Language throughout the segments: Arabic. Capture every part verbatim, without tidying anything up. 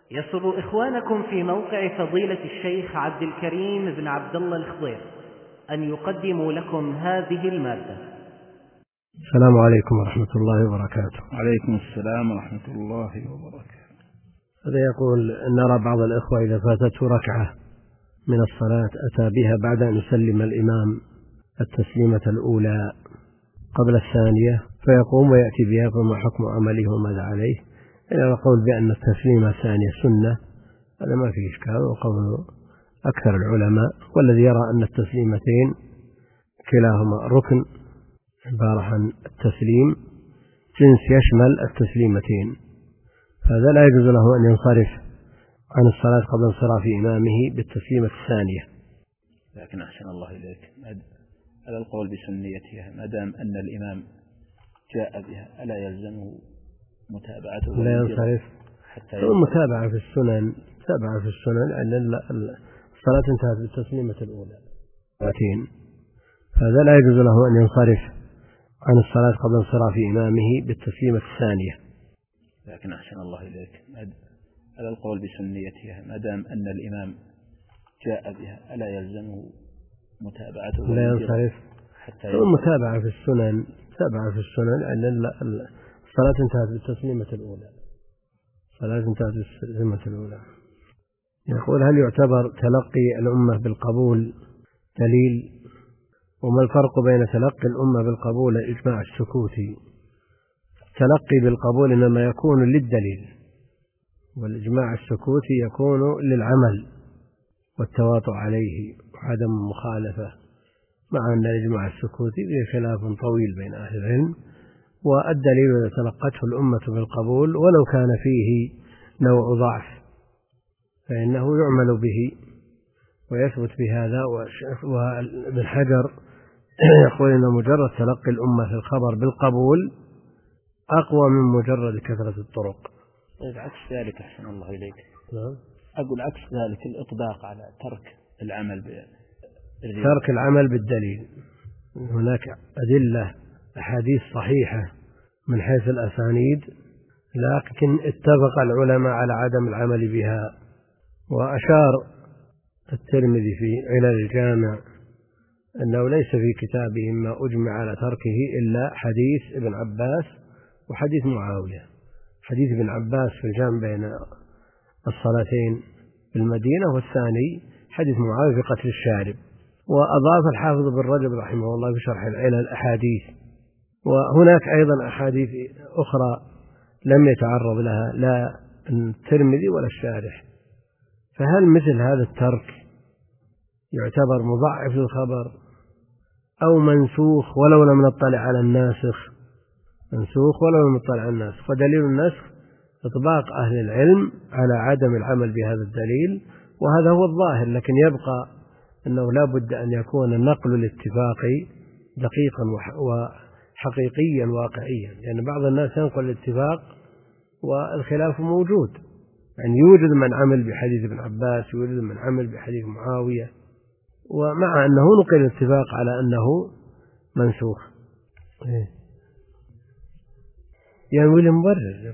يسر إخوانكم في موقع فضيلة الشيخ عبد الكريم بن عبد الله الخضير أن يقدموا لكم هذه المادة. السلام عليكم ورحمة الله وبركاته. عليكم السلام ورحمة الله وبركاته. هذا يقول: نرى بعض الإخوة إذا فاتته ركعة من الصلاة أتى بها بعد أن يسلم الإمام التسليمة الأولى قبل الثانية فيقوم ويأتي بها، فما حكم عمله وماذا عليه؟ إلى القول بأن التسليمة الثانية سنة هذا ما فيه إشكال، وقول أكثر العلماء، والذي يرى أن التسليمتين كلاهما ركن عبارة عن التسليم جنس يشمل التسليمتين، فهذا لا يجوز له أن ينصرف عن الصلاة قبل انصراف إمامه بالتسليمة الثانية. لكن أحسن الله إليك على القول بسنيتها ما دام أن الإمام جاء بها ألا يلزمه متابعته؟ لا ينصرف حتى المتابعة في السنن، متابعة في السنن أن الصلاة انتهت بالتسليمة الأولى، فهذا لا يجوز له أن ينصرف عن الصلاة قبل انصراف إمامه بالتسليمة الثانية. لكن أحسن الله إليك على القول بسنيتها ما دام أن الإمام جاء بها ألا يلزمه متابعته؟ لا ينصرف حتى المتابعة في السنن، متابعة في السنن أن الصلاة انتهت بالتسليمة الأولى، الصلاة انتهت بالتسليمة الأولى. يقول: هل يعتبر تلقي الأمة بالقبول دليل؟ وما الفرق بين تلقي الأمة بالقبول والإجماع السكوتي؟ التلقي بالقبول إنما يكون للدليل، والإجماع السكوتي يكون للعمل والتواطؤ عليه وعدم المخالفة، مع أن الإجماع السكوتي فيه خلاف طويل بين أهل العلم، والدليل الذي تلقته الأمة بالقبول ولو كان فيه نوع ضعف فإنه يعمل به ويثبت بهذا. وابن حجر يقول إن مجرد تلقي الأمة في الخبر بالقبول أقوى من مجرد كثرة الطرق. طيب عكس ذلك أحسن الله إليك، نعم أقول عكس ذلك الإطباق على ترك العمل بالدليل. ترك العمل بالدليل هناك أدلة أحاديث صحيحة من حيث الأسانيد، لكن اتفق العلماء على عدم العمل بها. وأشار الترمذي في علل الجامع أنه ليس في كتابه ما أجمع على تركه إلا حديث ابن عباس وحديث معاوية. حديث ابن عباس في الجامع بين الصلاتين في المدينة، والثاني حديث معاوية في قتل الشارب. وأضاف الحافظ بن رجب رحمه الله في شرح العلل أحاديث، وهناك أيضا أحاديث أخرى لم يتعرض لها لا الترمذي ولا الشارح. فهل مثل هذا الترك يعتبر مضاعف للخبر أو منسوخ ولو لم نطلع على الناسخ؟ منسوخ ولو لم نطلع على الناسخ، ودليل النسخ إطباق أهل العلم على عدم العمل بهذا الدليل، وهذا هو الظاهر. لكن يبقى أنه لا بد أن يكون النقل الاتفاقي دقيقا وحقيقيا واقعيا، لأن يعني بعض الناس ينقل الاتفاق والخلاف موجود، يعني يوجد من عمل بحديث ابن عباس، يوجد من عمل بحديث معاوية، ومع أنه نقل الاتفاق على أنه منسوخ. يعني المبرر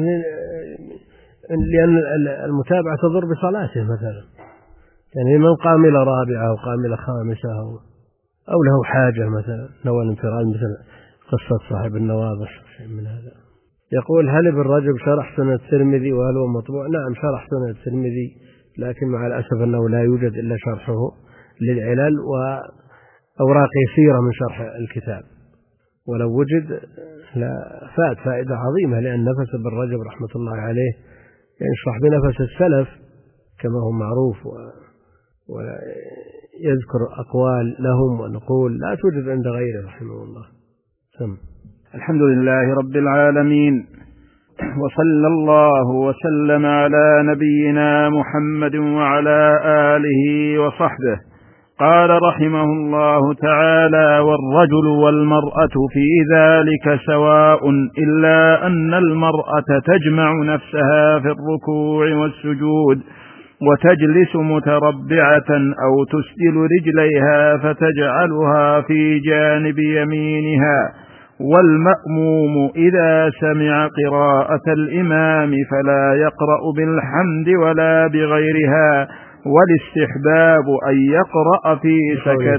لأن المتابعة تضر بصلاته مثلا، يعني من قام إلى رابعة أو قام إلى خامسة أو, أو له حاجة مثلا نوى الانفراد، مثل قصة صاحب النواضح من هذا. يقول: هل ابن رجب شرح سنة الترمذي وهل هو مطبوع؟ نعم شرح سنة الترمذي، لكن مع الأسف أنه لا يوجد إلا شرحه للعلل وأوراق يسيرة من شرح الكتاب، ولو وجد لا فات فائدة عظيمة، لأن نفس ابن رجب رحمة الله عليه يشرح بنفس السلف كما هو معروف، ويذكر أقوال لهم ونقول لا توجد عند غيره رحمه الله. سم. الحمد لله رب العالمين، وصلى الله وسلم على نبينا محمد وعلى آله وصحبه. قال رحمه الله تعالى: والرجل والمرأة في ذلك سواء، إلا أن المرأة تجمع نفسها في الركوع والسجود وتجلس متربعة أو تسدل رجليها فتجعلها في جانب يمينها، والمأموم إذا سمع قراءة الإمام فلا يقرأ بالحمد ولا بغيرها، والاستحباب أن يقرأ في سكت.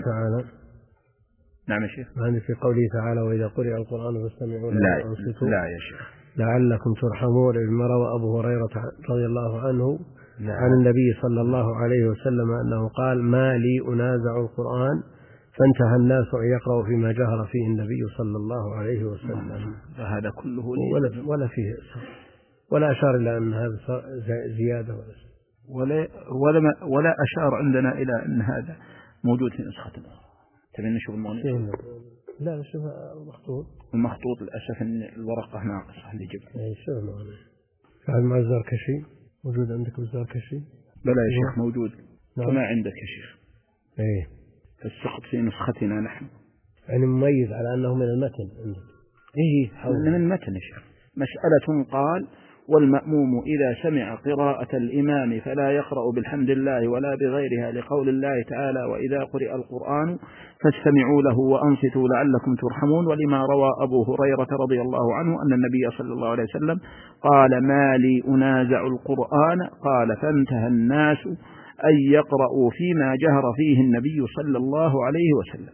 نعم يا شيخ. يعني في قوله تعالى وإذا قرئ القرآن فاستمعوا له وأنصتوا لا يا شيخ لعلكم ترحمون، لما روى أبو هريرة رضي الله عنه لا. عن النبي صلى الله عليه وسلم أنه قال ما لي أنازع القرآن، فانتهى الناس أن يقرأوا فيما جهر فيه النبي صلا الله عليه وسلم. فهذا كله ولا, ولا فيه ولا أشار إلى أن هذا زيادة ولا, ولا, ولا أشار عندنا إلى أن هذا موجود في نسخة أخرى. تبين نشوف المغني؟ لا نشوف المخطوط. المخطوط للأسف أن الورقة ناقصة اللي جبت. أي شو المغني؟ فعل مع الزركشي موجود عندك بالزركشي؟ بلى يا شيخ موجود. نعم. كما عندك يا شيخ. إيه. فالسقط في نسختنا نحن. يعني مميز على أنه من المتن عندك. إيه من المتن يا شيخ. مسألة قال والمأموم إذا سمع قراءة الإمام فلا يقرأ بالحمد لله ولا بغيرها، لقول الله تعالى وإذا قرئ القرآن فاستمعوا له وأنصتوا لعلكم ترحمون. ولما روى أبو هريرة رضي الله عنه أن النبي صلى الله عليه وسلم قال ما لي أنازع القرآن، قال فانتهى الناس أن يقرأوا فيما جهر فيه النبي صلى الله عليه وسلم.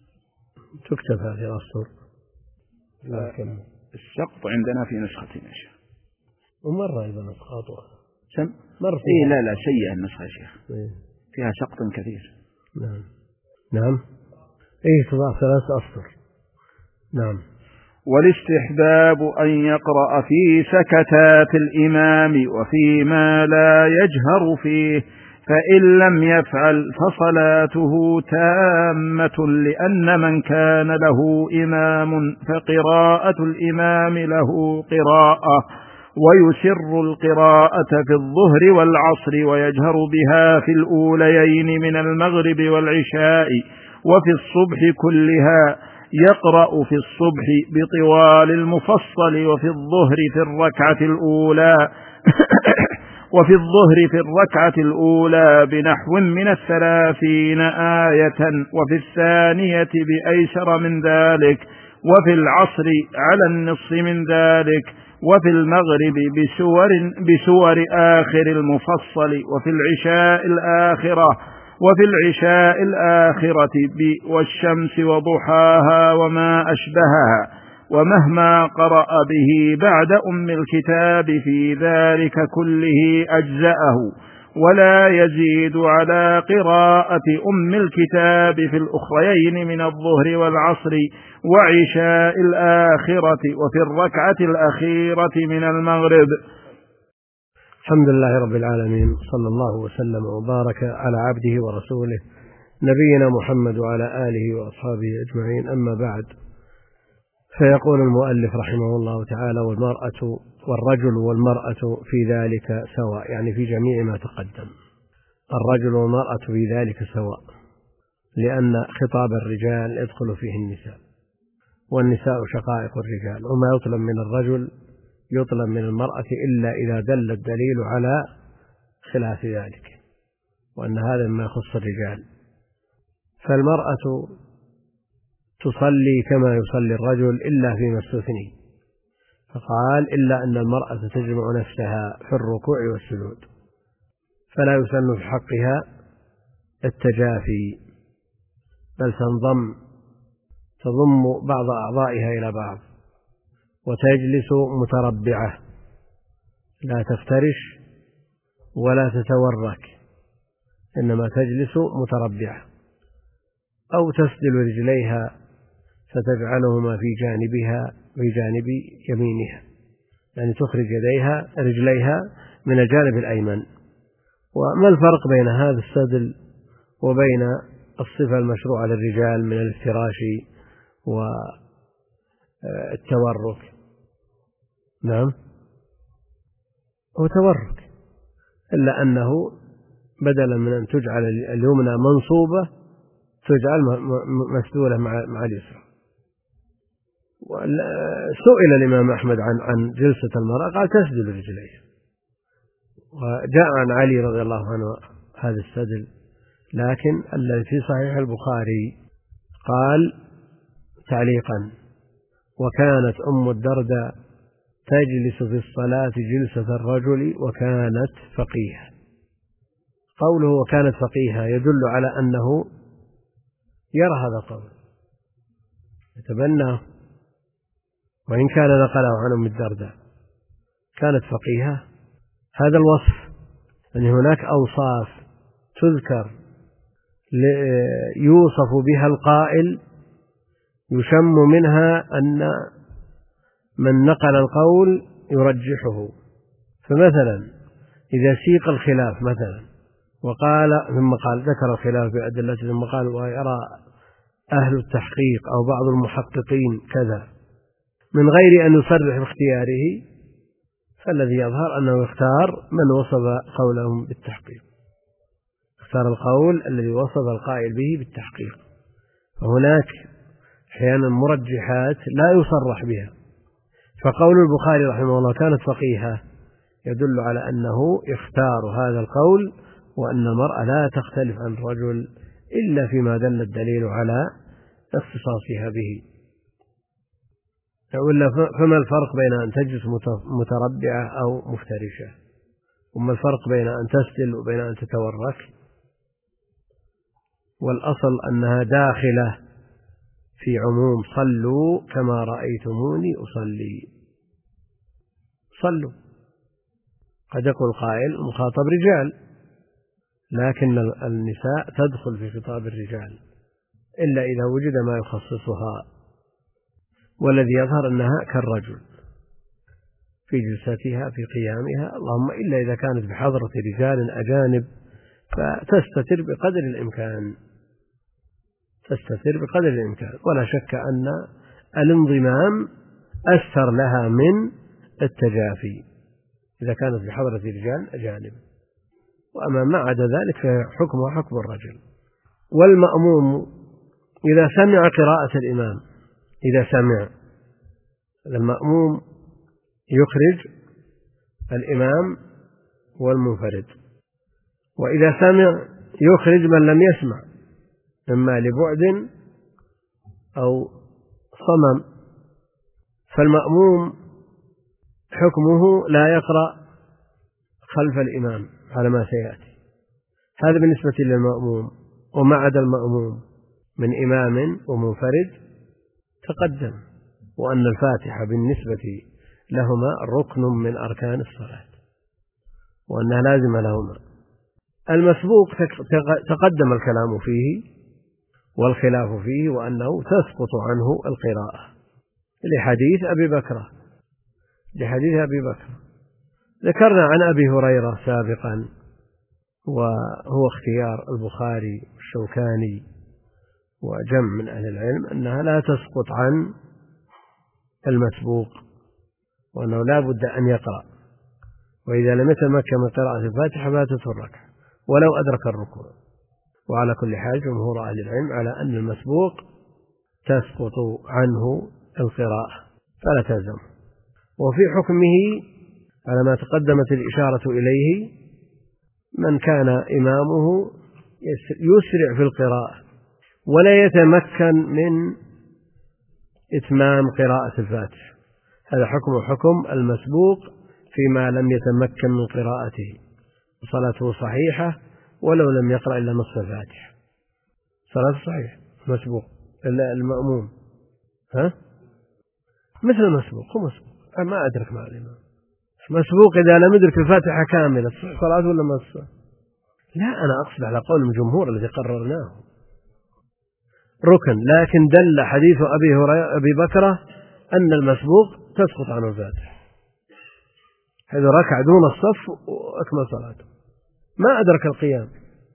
تكتب هذه الأسطر لكن السقط عندنا في نسختنا شيخ. ومرة أيضا نسخاطها سم مرة إيه لا لا سيئة النسخة يا شيخ. إيه؟ فيها سقط كثير. نعم نعم إيه تضاع ثلاث أسطر. نعم. والاستحباب أن يقرأ في سكتات الإمام وفيما لا يجهر فيه، فإن لم يفعل فصلاته تامة، لأن من كان له إمام فقراءة الإمام له قراءة، ويسر القراءة في الظهر والعصر ويجهر بها في الأوليين من المغرب والعشاء وفي الصبح كلها. يقرأ في الصبح بطوال المفصل وفي الظهر في الركعة الأولى وفي الظهر في الركعة الأولى بنحو من الثلاثين آية، وفي الثانية بأيسر من ذلك، وفي العصر على النصف من ذلك، وفي المغرب بسور, بسور آخر المفصل، وفي العشاء الآخرة وفي العشاء الآخرة والشمس وضحاها وما أشبهها، ومهما قرأ به بعد أم الكتاب في ذلك كله أجزأه، ولا يزيد على قراءة أم الكتاب في الأخريين من الظهر والعصر وعشاء الآخرة وفي الركعة الأخيرة من المغرب. الحمد لله رب العالمين، صلى الله وسلم وبارك على عبده ورسوله نبينا محمد وعلى آله وأصحابه أجمعين. أما بعد، فيقول المؤلف رحمه الله تعالى والمرأة والرجل والمرأة في ذلك سواء، يعني في جميع ما تقدم الرجل والمرأة في ذلك سواء، لأن خطاب الرجال يدخل فيه النساء، والنساء شقائق الرجال، وما يطلب من الرجل يطلب من المرأة إلا إذا دل الدليل على خلاف ذلك، وأن هذا ما يخص الرجال. فالمرأة تصلي كما يصلي الرجل إلا فيما استثني، فقال إلا أن المرأة تجمع نفسها في الركوع والسجود، فلا يسن في حقها التجافي، بل تنضم تضم بعض أعضائها إلى بعض وتجلس متربعة، لا تفترش ولا تتورك، إنما تجلس متربعة، أو تسدل رجليها فتجعلهما في جانبها في جانب يمينها، يعني تخرج يديها رجليها من الجانب الأيمن. وما الفرق بين هذا السدل وبين الصفة المشروعة للرجال من الافتراش والتورك؟ نعم، هو تورك، إلا أنه بدلا من أن تجعل اليمنى منصوبة تجعل مسدولة مع اليسرى. سئل الإمام أحمد عن عن جلسة المرأة قال تسدل رجليها، وجاء عن علي رضي الله عنه هذا السدل، لكن الذي في صحيح البخاري قال تعليقا وكانت أم الدرداء تجلس في الصلاة جلسة الرجل وكانت فقيهة. قوله وكانت فقيهة يدل على أنه يرى هذا القول يتبناه، وإن كان نقله عن أم الدرداء. كانت فقيهة، هذا الوصف أن هناك أوصاف تذكر يوصف بها القائل يشم منها أن من نقل القول يرجحه. فمثلا إذا سيق الخلاف مثلا وقال ثم قال ذكر الخلاف بأدلته ثم قال ويرى أهل التحقيق أو بعض المحققين كذا من غير أن يصرح باختياره، فالذي يظهر أنه يختار من وصف قولهم بالتحقيق، اختار القول الذي وصف القائل به بالتحقيق. فهناك أحيانا مرجحات لا يصرح بها، فقول البخاري رحمه الله كانت فقيهة يدل على أنه يختار هذا القول، وأن المرأة لا تختلف عن الرجل إلا فيما دل الدليل على اختصاصها به. فما الفرق بين أن تجلس متربعة أو مفترشة؟ وما الفرق بين أن تسدل وبين أن تتورك؟ والأصل أنها داخلة في عموم صلوا كما رأيتموني أصلي. صلوا قد يقول قائل مخاطب رجال، لكن النساء تدخل في خطاب الرجال إلا إذا وجد ما يخصصها، والذي يظهر أنها كالرجل في جلستها في قيامها، اللهم إلا إذا كانت بحضرة رجال أجانب فتستتر بقدر الإمكان، تستتر بقدر الإمكان. ولا شك أن الانضمام أستر لها من التجافي إذا كانت بحضرة رجال أجانب. وأما ما عدا ذلك فحكمها حكم الرجل. والمأموم إذا سمع قراءة الإمام، إذا سمع المأموم يخرج الإمام والمنفرد، وإذا سمع يخرج من لم يسمع إما لبعد أو صمم. فالمأموم حكمه لا يقرأ خلف الإمام على ما سيأتي، هذا بالنسبة للمأموم. وما عدا المأموم من إمام ومنفرد تقدم، وأن الفاتحة بالنسبة لهما ركن من أركان الصلاة وأنها لازمة لهما. المسبوق تقدم الكلام فيه والخلاف فيه، وأنه تسقط عنه القراءة لحديث أبي بكر لحديث أبي بكر ذكرنا عن أبي هريرة سابقا، وهو اختيار البخاري والشوكاني وجمع من أهل العلم أنها لا تسقط عن المسبوق، وأنه لا بد أن يقرأ، وإذا لم يتمكن من قراءة الفاتحة فاتته الركعة ولو أدرك الركوع. وعلى كل حال جمهور أهل العلم على أن المسبوق تسقط عنه القراءة فلا تلزم. وفي حكمه على ما تقدمت الإشارة إليه من كان إمامه يسرع في القراءة ولا يتمكن من إتمام قراءة الفاتحة، هذا حكم حكم المسبوق فيما لم يتمكن من قراءته، صلاته صحيحة ولو لم يقرأ إلا نصف الفاتحة، صلاته صحيحة. مسبوق المأموم ها مثل المسبوق، هو مسبوق ما أدرك مع الإمام. مسبوق إذا لم يدرك الفاتحة كاملة تصح صلاته ولا ما تصح؟ لا، أنا أقصد على قول الجمهور الذي قررناه ركن، لكن دل حديث أبي هريرة أبي بكرة أن المسبوق تسقط عنه الفاتحة، حيث ركع دون الصف وأكمل صلاته ما أدرك القيام.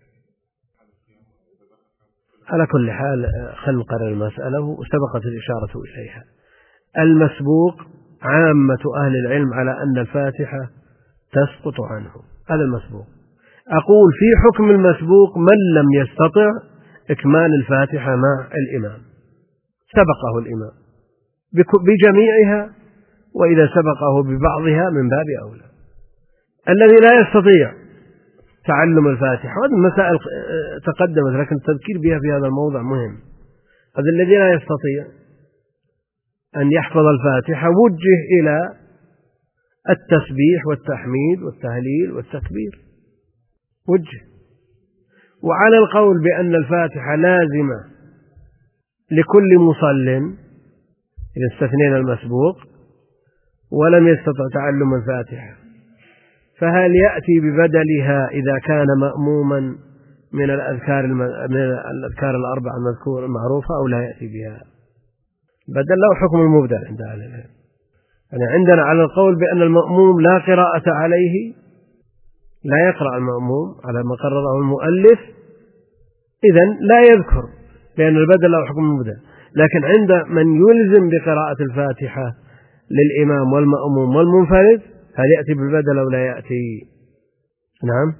على كل حال خل نقرر المسألة وسبقت الإشارة إليها. المسبوق عامة أهل العلم على أن الفاتحة تسقط عنه، هذا المسبوق. أقول في حكم المسبوق من لم يستطع إكمال الفاتحة مع الإمام، سبقه الإمام بجميعها، وإذا سبقه ببعضها من باب أولى. الذي لا يستطيع تعلم الفاتحة، وهذه المسائل تقدمت لكن التذكير بها في هذا الموضع مهم. هذا الذي لا يستطيع أن يحفظ الفاتحة وجه إلى التسبيح والتحميد والتهليل والتكبير، وجه. وعلى القول بأن الفاتحة لازمة لكل مصل إذا استثنينا المسبوق ولم يستطع تعلم الفاتحة، فهل يأتي ببدلها إذا كان مأموما من الأذكار من الأذكار الأربعة المذكورة المعروفة أو لا يأتي بها؟ بدل له حكم المبدل عند أهل العلم. يعني عندنا على القول بأن المأموم لا قراءة عليه، لا يقرأ المأموم على ما قرره المؤلف، إذن لا يذكر لأن البدل له حكم المبدل. لكن عند من يلزم بقراءة الفاتحة للإمام والمأموم والمنفرد هل يأتي بالبدل أو لا يأتي؟ نعم.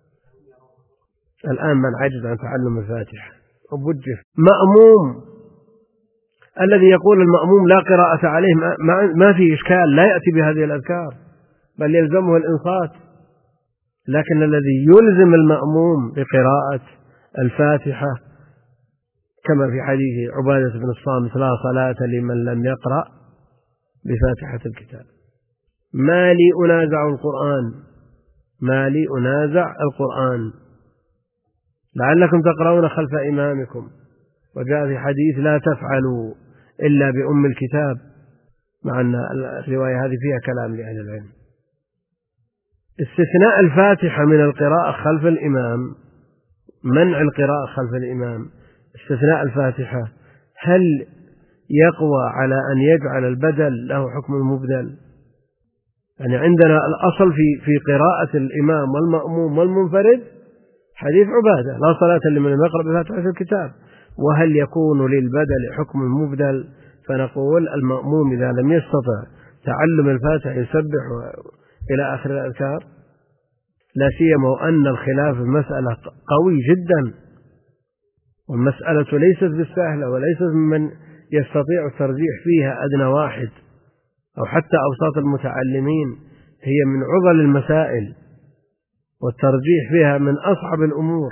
الآن من عجز عن تعلم الفاتحة وبوجه مأموم الذي يقول المأموم لا قراءة عليه ما في إشكال، لا يأتي بهذه الأذكار بل يلزمه الإنصات. لكن الذي يلزم المأموم بقراءة الفاتحة كما في حديث عبادة بن الصامت لا صلاة لمن لم يقرأ بفاتحة الكتاب. ما لي أنازع القرآن، ما لي أنازع القرآن لعلكم تقرؤون خلف إمامكم، وجاء في حديث لا تفعلوا إلا بأم الكتاب، مع أن الرواية هذه فيها كلام لأهل العلم. استثناء الفاتحة من القراءة خلف الإمام، منع القراءة خلف الإمام، استثناء الفاتحة، هل يقوى على أن يجعل البدل له حكم المبدل؟ يعني عندنا الأصل في في قراءة الإمام والمأموم والمنفرد حديث عبادة لا صلاة لمن لم يقرأ بفاتحة الكتاب، وهل يكون للبدل حكم المبدل؟ فنقول المأموم إذا لم يستطع تعلم الفاتحة يسبح إلى آخر الأذكار، لا سيما وأن الخلاف في المسألة قوي جدا، والمسألة ليست بالسهلة وليست ممن يستطيع الترجيح فيها أدنى واحد أو حتى أوساط المتعلمين، هي من عضل المسائل والترجيح فيها من أصعب الأمور.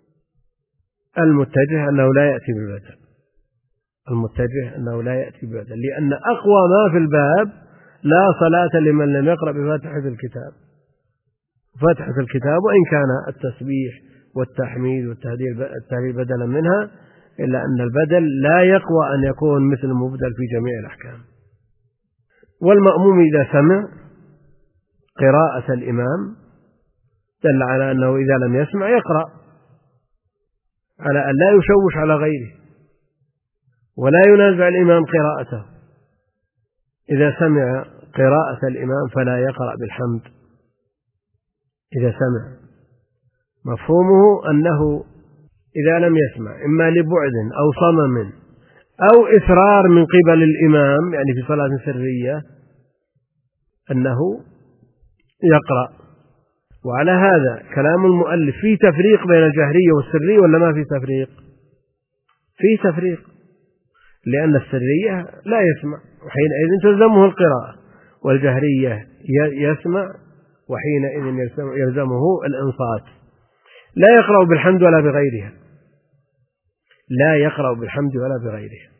المتجه أنه لا يأتي بالبدل، المتجه أنه لا يأتي بالبدل لأن أقوى ما في الباب لا صلاة لمن لم يقرأ بفاتحة الكتاب. فاتحة الكتاب وإن كان التسبيح والتحميد والتهليل بدلا منها، إلا أن البدل لا يقوى أن يكون مثل المبدل في جميع الأحكام. والمأموم إذا سمع قراءة الإمام دل على أنه إذا لم يسمع يقرأ، على أن لا يشوش على غيره ولا ينازع الإمام قراءته. إذا سمع قراءة الإمام فلا يقرأ بالحمد إذا سمع، مفهومه أنه إذا لم يسمع إما لبعد أو صمم أو إصرار من قبل الإمام، يعني في صلاة سرية، أنه يقرأ. وعلى هذا كلام المؤلف في تفريق بين الجهرية والسرية ولا ما في تفريق؟ في تفريق، لأن السرية لا يسمع وحينئذ تلزمه القراءة، والجهرية يسمع وحينئذ يلزمه الإنصات. لا يقرأ بالحمد ولا بغيرها، لا يقرأ بالحمد ولا بغيرها.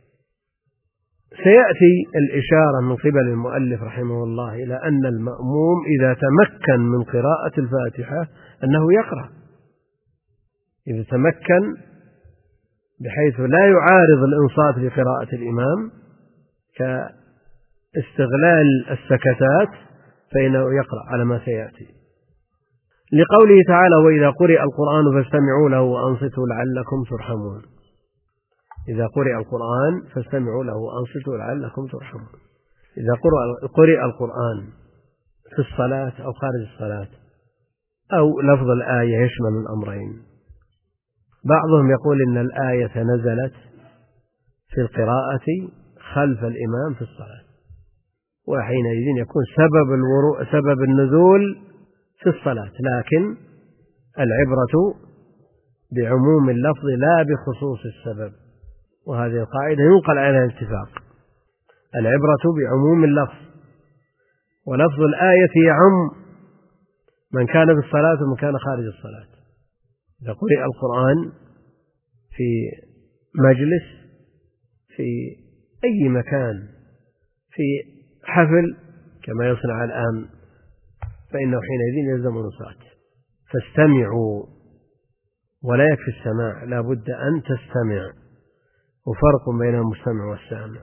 سيأتي الإشارة من قبل المؤلف رحمه الله إلى أن المأموم إذا تمكن من قراءة الفاتحة أنه يقرأ، إذا تمكن بحيث لا يعارض الإنصات لقراءة الإمام كاستغلال السكتات فإنه يقرأ على ما سيأتي، لقوله تعالى وإذا قرئ القرآن فاستمعوا له وأنصتوا لعلكم ترحمون. إذا قرئ القرآن فاستمعوا له وأنصتوا لعلكم ترحمون. إذا قرئ القرآن في الصلاة أو خارج الصلاة أو لفظ الآية يشمل الأمرين. بعضهم يقول إن الآية نزلت في القراءة خلف الإمام في الصلاة، وحينئذ يكون سبب الورو... سبب النزول في الصلاة، لكن العبرة بعموم اللفظ لا بخصوص السبب، وهذه القاعدة ينقل عليها الاتفاق. العبرة بعموم اللفظ، ولفظ الآية يعم من كان في الصلاة ومن كان خارج الصلاة. إذا قرئ القرآن في مجلس في أي مكان في حفل كما يصنع الآن فإنه حينئذ يلزم الإنصات. فاستمعوا، ولا يكفي السماع، لا بد أن تستمع، وفرق بين المستمع والسامع.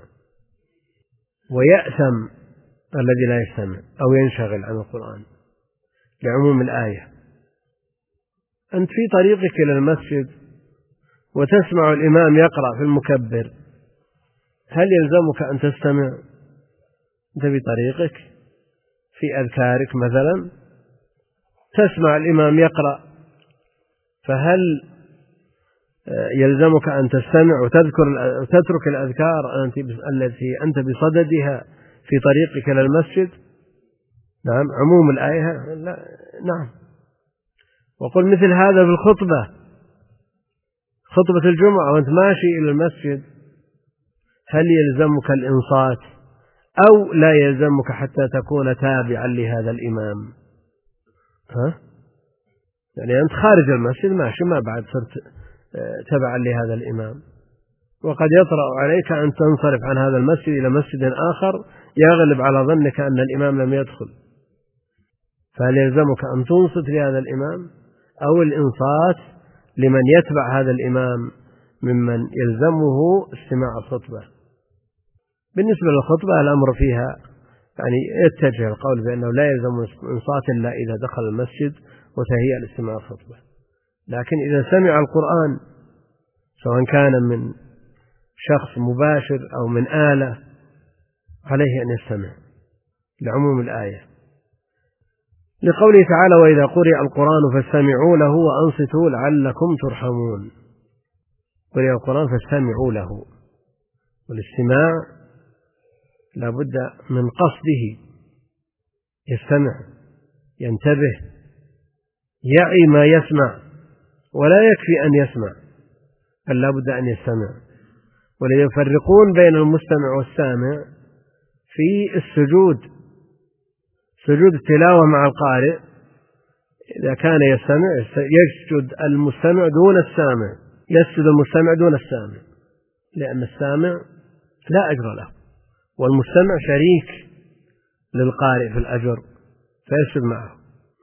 ويأثم الذي لا يستمع أو ينشغل عن القرآن لعموم الآية. أنت في طريقك إلى المسجد وتسمع الإمام يقرأ في المكبر، هل يلزمك أن تستمع؟ أنت في طريقك في أذكارك مثلا تسمع الإمام يقرأ، فهل يلزمك أن تستمع وتذكر وتترك الأذكار التي أنت بصددها في طريقك إلى المسجد؟ نعم، عموم الآية لا. نعم. وقل مثل هذا في الخطبة، خطبة الجمعة وأنت ماشي إلى المسجد، هل يلزمك الإنصات أو لا يلزمك حتى تكون تابعا لهذا الإمام؟ ها؟ يعني أنت خارج المسجد ماشي، ما بعد صرت تبعا لهذا الإمام، وقد يطرأ عليك أن تنصرف عن هذا المسجد إلى مسجد آخر يغلب على ظنك أن الإمام لم يدخل، فهل يلزمك أن تنصت لهذا الإمام أو الإنصات لمن يتبع هذا الإمام ممن يلزمه استماع الخطبة؟ بالنسبة للخطبة الأمر فيها يعني يتجه القول بأنه لا يلزم الإنصات إلا إذا دخل المسجد وتهيأ لاستماع الخطبة، لكن إذا سمع القرآن سواء كان من شخص مباشر أو من آلة عليه أن يستمع لعموم الآية، لقوله تعالى: وإذا قرئ القرآن فاستمعوا له وأنصتوا لعلكم ترحمون. قرئ القرآن فاستمعوا له، والاستماع لا بد من قصده، يستمع ينتبه يعي ما يسمع، ولا يكفي أن يسمع بل لا بد أن يستمع. وليفرقون بين المستمع والسامع في السجود، سجود التلاوة مع القارئ إذا كان يستمع يسجد المستمع دون السامع، يسجد المستمع دون السامع، لأن السامع لا أجر له والمستمع شريك للقارئ في الأجر فيسجد معه.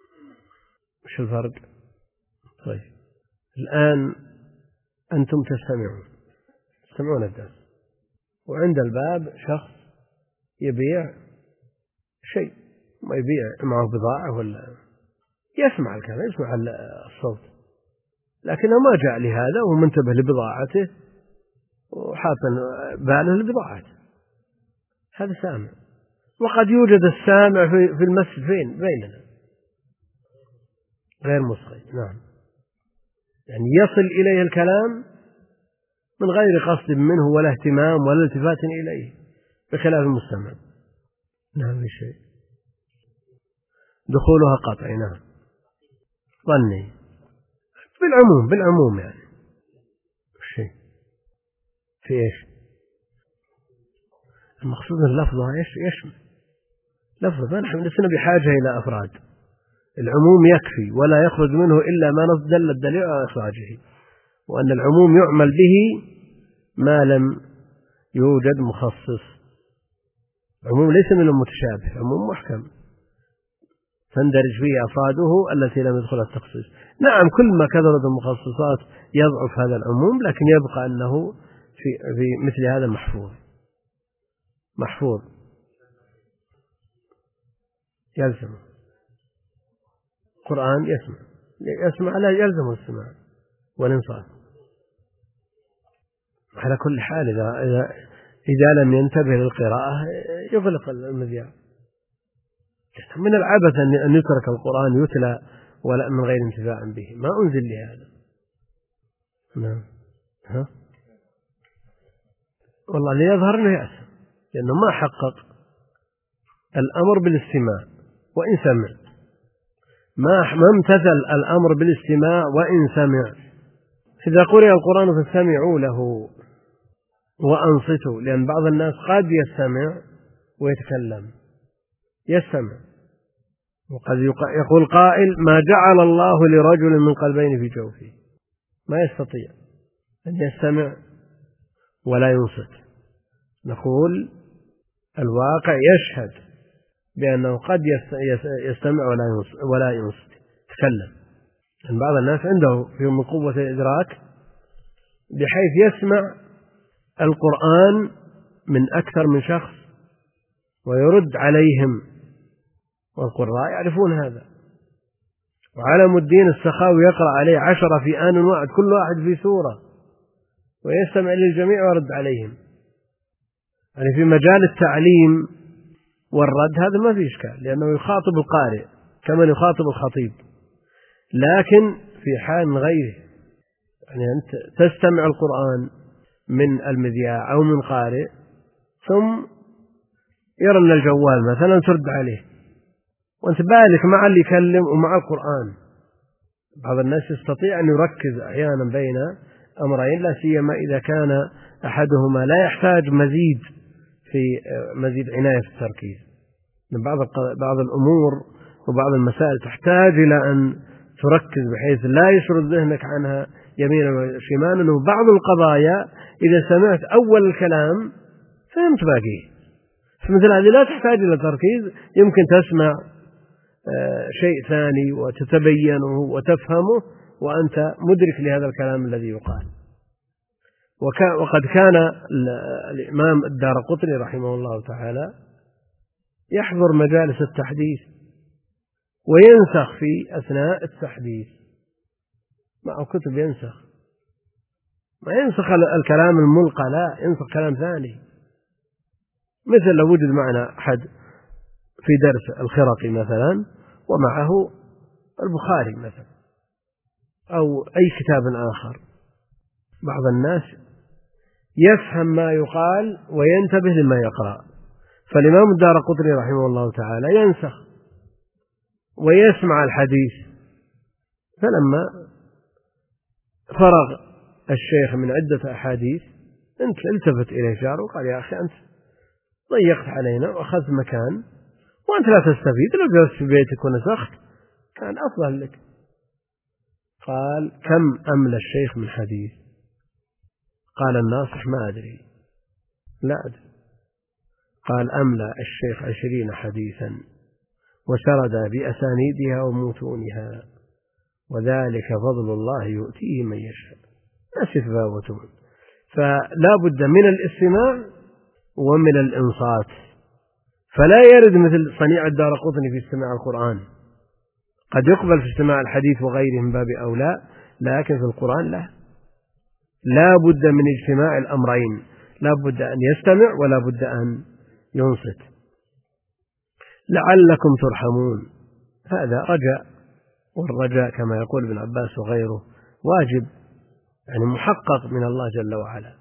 وش الفرق؟ طيب الآن أنتم تستمعون تستمعون الدرس، وعند الباب شخص يبيع شيء، ما يبيع معه بضاعة ولا يسمع الكلام يسمع الصوت، لكنه ما جاء لهذا ومنتبه لبضاعته وحاط باله لبضاعته، هذا سامع. وقد يوجد السامع في المسجد فين بيننا غير مصغي، نعم، يعني يصل إليه الكلام من غير قصد منه ولا اهتمام ولا التفات إليه، بخلاف المستمع. نعم، الشيء دخولها قطعي، نعم، ظني بالعموم بالعموم يعني الشيء في إيش المقصود اللفظة إيش يشمل لفظة، نحن لسنا بحاجة إلى أفراد، العموم يكفي ولا يخرج منه إلا ما دل الدليل على إخراجه، وأن العموم يعمل به ما لم يوجد مخصص. عموم ليس من المتشابه، عموم محكم تندرج فيه أفراده التي لم يدخل التخصيص. نعم، كل ما كثرت المخصصات يضعف هذا العموم، لكن يبقى أنه في, في مثل هذا محفوظ محفوظ يلزم القرآن يسمع يسمع لا يلزم الاستماع والانصات على كل حال. إذا, إذا, إذا لم ينتبه للقراءة يغلق المذياع. من العبث أن يترك القرآن يتلى ولا من غير انتفاع به، ما أنزل لهذا. نعم، ها والله اللي يظهر أنه يأسف لأنه ما حقق الأمر بالاستماع وإن سمع، ما امتثل الأمر بالاستماع وإن سمع. إذا قرئ القرآن فاستمعوا له وأنصتوا، لأن بعض الناس قد يستمع ويتكلم، يستمع وقد يقول قائل: ما جعل الله لرجل من قلبين في جوفه، ما يستطيع أن يستمع ولا ينصت. نقول الواقع يشهد بأنه قد يستمع ولا ينصت يتكلم. يعني بعض الناس عنده في من قوة الإدراك بحيث يسمع القرآن من أكثر من شخص ويرد عليهم، والقراء يعرفون هذا. وعلم الدين السخاوي يقرأ عليه عشرة في آن واحد، كل واحد في سورة، ويستمع للجميع ويرد عليهم. يعني في مجال التعليم والرد هذا ما في إشكال، لأنه يخاطب القارئ كما يخاطب الخطيب. لكن في حال غيره، يعني أنت تستمع القرآن من المذياع أو من قارئ ثم يرن الجوال مثلا ترد عليه وأنت بالك مع اللي يكلم ومع القرآن. بعض الناس يستطيع أن يركز أحيانا بين أمرين، لا سيما إذا كان أحدهما لا يحتاج مزيد في مزيد عناية في التركيز. من بعض بعض الأمور وبعض المسائل تحتاج إلى أن تركز بحيث لا يشرد ذهنك عنها يمينا وشمالا، وبعض القضايا إذا سمعت أول الكلام فهمت باقيه. فمثل هذه لا تحتاج إلى تركيز، يمكن تسمع شيء ثاني وتتبينه وتفهمه وأنت مدرك لهذا الكلام الذي يقال. وقد كان الإمام الدارقطني رحمه الله تعالى يحضر مجالس التحديث وينسخ في أثناء التحديث، معه كتب ينسخ، ما ينسخ الكلام الملقى، لا ينسخ كلام ثاني. مثل لو وجد معنا أحد في درس الخرقي مثلا ومعه البخاري مثلا أو أي كتاب آخر، بعض الناس يفهم ما يقال وينتبه لما يقرأ. فالإمام الدارقطني رحمه الله تعالى ينسخ ويسمع الحديث. فلما فرغ الشيخ من عدة أحاديث انت التفت إليه جاره وقال: يا أخي أنت ضيقت علينا وأخذت مكان وأنت لا تستفيد، لو جلست في بيتك ونسخت كان أفضل لك. قال: كم أملى الشيخ من حديث؟ قال الناصح: ما أدري، لا أدري. قال: أملى الشيخ عشرين حديثا وسرد بأسانيدها ومتونها، وذلك فضل الله يؤتيه من يشاء، ناس يتفاوتون. فلا بد من الاستماع ومن الإنصات، فلا يرد مثل صنيع الدارقطني في استماع القرآن. قد يقبل في استماع الحديث وغيره من باب أولى، لكن في القرآن لا لا بد من اجتماع الأمرين، لا بد أن يستمع ولا بد أن ينصت. لعلكم ترحمون، هذا رجاء، والرجاء كما يقول ابن عباس وغيره واجب، يعني محقق من الله جل وعلا.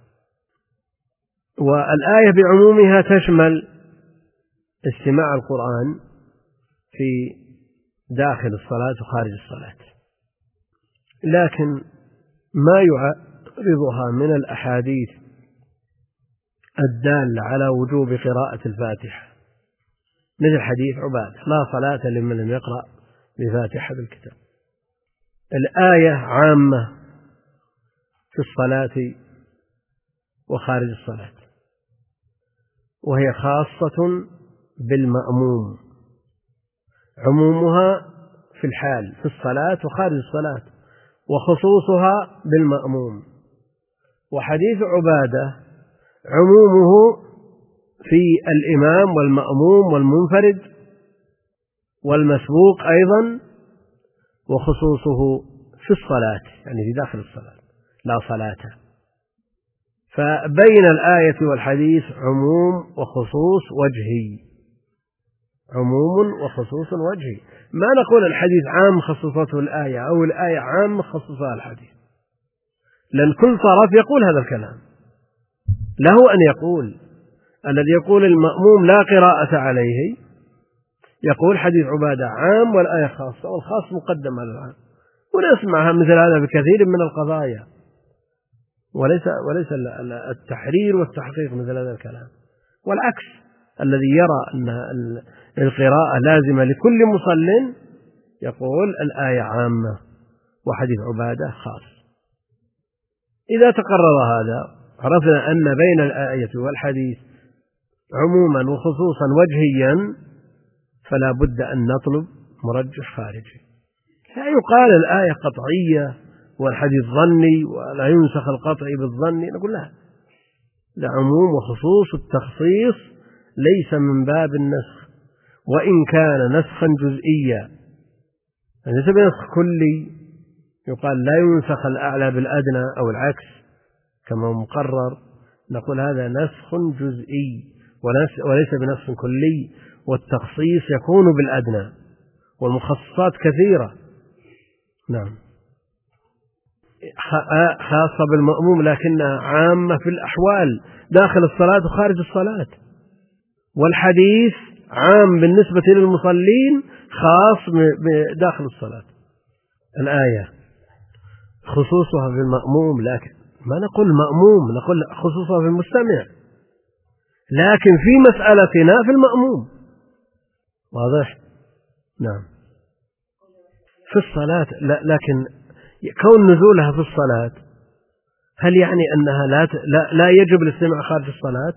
والآية بعمومها تشمل استماع القرآن في داخل الصلاة وخارج الصلاة، لكن ما يعرضها من الأحاديث الدالة على وجوب قراءة الفاتحة، مثل حديث عبادة: لا صلاة لمن لم يقرأ بفاتحة الكتاب. الآية عامة في الصلاة وخارج الصلاة، وهي خاصة بالمأموم، عمومها في الحال في الصلاة وخارج الصلاة، وخصوصها بالمأموم. وحديث عبادة عمومه في الإمام والمأموم والمنفرد والمسبوق أيضا، وخصوصه في الصلاة يعني في داخل الصلاة لا صلاة. فبين الآية والحديث عموم وخصوص وجهي، عموم وخصوص وجهي. ما نقول الحديث عام خصصته الآية أو الآية عام خصصها الحديث، لأن كل طرف يقول هذا الكلام. له أن يقول الذي يقول المأموم لا قراءة عليه يقول حديث عبادة عام والآية خاصة، والخاص مقدم على العام، ونسمعها مثل هذا بكثير من القضايا، وليس وليس التحرير والتحقيق مثل هذا الكلام. والعكس، الذي يرى أن القراءة لازمة لكل مصل يقول الآية عامة وحديث عبادة خاص. إذا تقرر هذا عرفنا أن بين الآية والحديث عموما وخصوصا وجهيا فلا بد أن نطلب مرجح خارجي. لا يقال الآية قطعية والحديث ظني ولا ينسخ القطعي بالظني، نقول لا، لعموم وخصوص التخصيص ليس من باب النسخ، وإن كان نسخا جزئيا ليس بنسخ كلي، يقال لا ينسخ الأعلى بالأدنى أو العكس كما مقرر، نقول هذا نسخ جزئي وليس بنسخ كلي، والتخصيص يكون بالأدنى والمخصصات كثيرة. نعم، خاصة بالمأموم لكنها عامة في الأحوال داخل الصلاة وخارج الصلاة، والحديث عام بالنسبة للمصلين خاص داخل الصلاة. الآية خصوصها في المأموم، لكن ما نقول مأموم، نقول خصوصها في المستمع، لكن في مسألتنا في المأموم. واضح؟ نعم. في الصلاة لكن كون نزولها في الصلاة هل يعني أنها لا لا, لا يجب الاستماع خارج الصلاة؟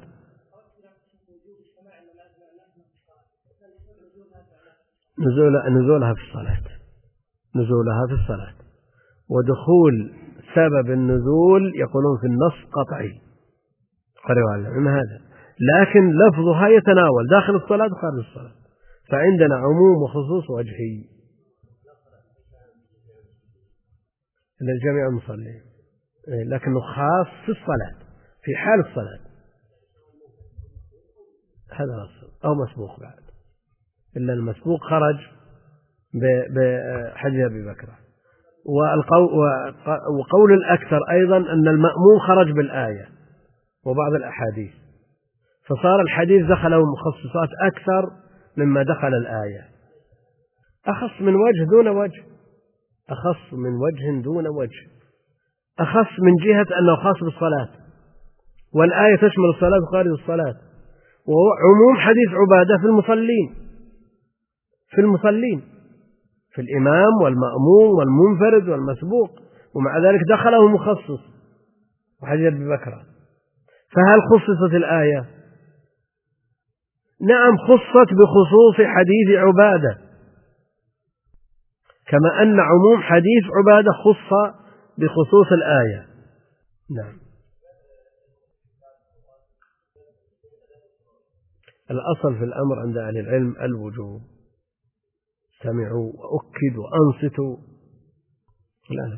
نزول نزولها في الصلاة نزولها في الصلاة ودخول سبب النزول يقولون في النص قطعي قريبا هذا، لكن لفظها يتناول داخل الصلاة وخارج الصلاة، فعندنا عموم وخصوص وجهي للجميع المصلين، لكنه خاص في الصلاة في حال الصلاة. هذا نص أو مسبوق بعد، إلا المسبوق خرج بحديث أبي بكر، وقول الأكثر أيضا أن المأموم خرج بالآية وبعض الأحاديث، فصار الحديث دخله مخصصات أكثر مما دخل الآية، أخص من وجه دون وجه، أخص من وجه دون وجه، أخص من جهة أنه خاص بالصلاة، والآية تشمل الصلاة وخارج الصلاة، وعموم حديث عبادة في المصلين في المصلين في الإمام والمأموم والمنفرد والمسبوق، ومع ذلك دخله مخصص وحديث أبي بكر. فهل خصصت الآية؟ نعم، خصت بخصوص حديث عبادة، كما أن عموم حديث عبادة خص بخصوص الآية. نعم. الأصل في الأمر عند أهل العلم الوجوب، سمعوا وأكدوا وأنصتوا. لا لا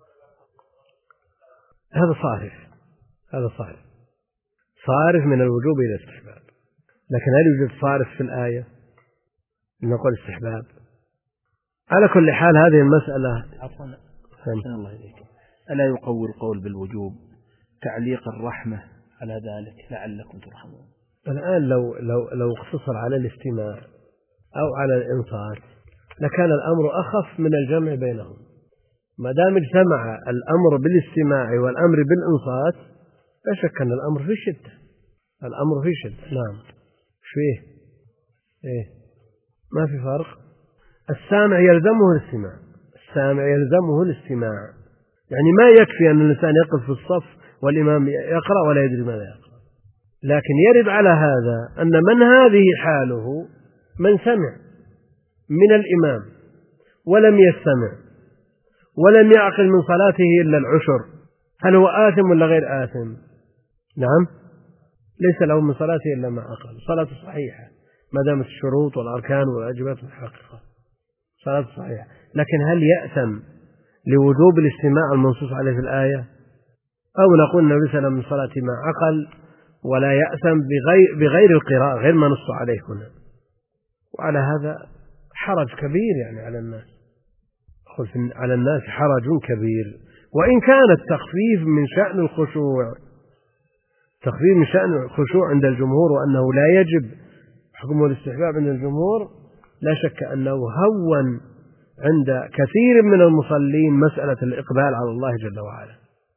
هذا صارف، هذا صارف صارف من الوجوب إلى الاستحباب، لكن هل يوجد صارف في الآية نقول استحباب؟ على كل حال هذه المسألة. عفوا الله إليك، ألا يقوي القول بالوجوب تعليق الرحمة على ذلك لعلكم ترحمون؟ الآن لو لو لو اقتصر على الاستماع أو على الإنصات لكان الأمر أخف من الجمع بينهم. ما دام اجتمع الأمر بالاستماع والأمر بالإنصات لا شك أن الأمر في شدة، الأمر في شدة. نعم. شويه إيه ما في فرق. السامع يلزمه الاستماع، السامع يلزمه الاستماع، يعني ما يكفي أن الإنسان يقف في الصف والإمام يقرأ ولا يدري ماذا يقرأ، لكن يرد على هذا أن من هذه حاله من سمع من الإمام ولم يستمع ولم يعقل من صلاته إلا العشر، هل هو آثم ولا غير آثم؟ نعم، ليس له من صلاته إلا ما عقل، صلاة صحيحة ما دامت الشروط والأركان والواجبات محققة، صلاة صحيحة. لكن هل يأثم لوجوب الاستماع المنصوص عليه في الآية؟ أو نقول النبي صلى الله عليه وسلم من صلاة ما عقل ولا يأثم بغير, بغير القراءة غير ما نص عليه هنا. وعلى هذا حرج كبير يعني على الناس، على الناس حرج كبير، وإن كان التخفيف من شأن الخشوع، تخفيف من شأن الخشوع عند الجمهور وأنه لا يجب حكمه الاستحباب عند الجمهور، لا شك أنه هون عند كثير من المصلين مسألة الإقبال على الله جل وعلا.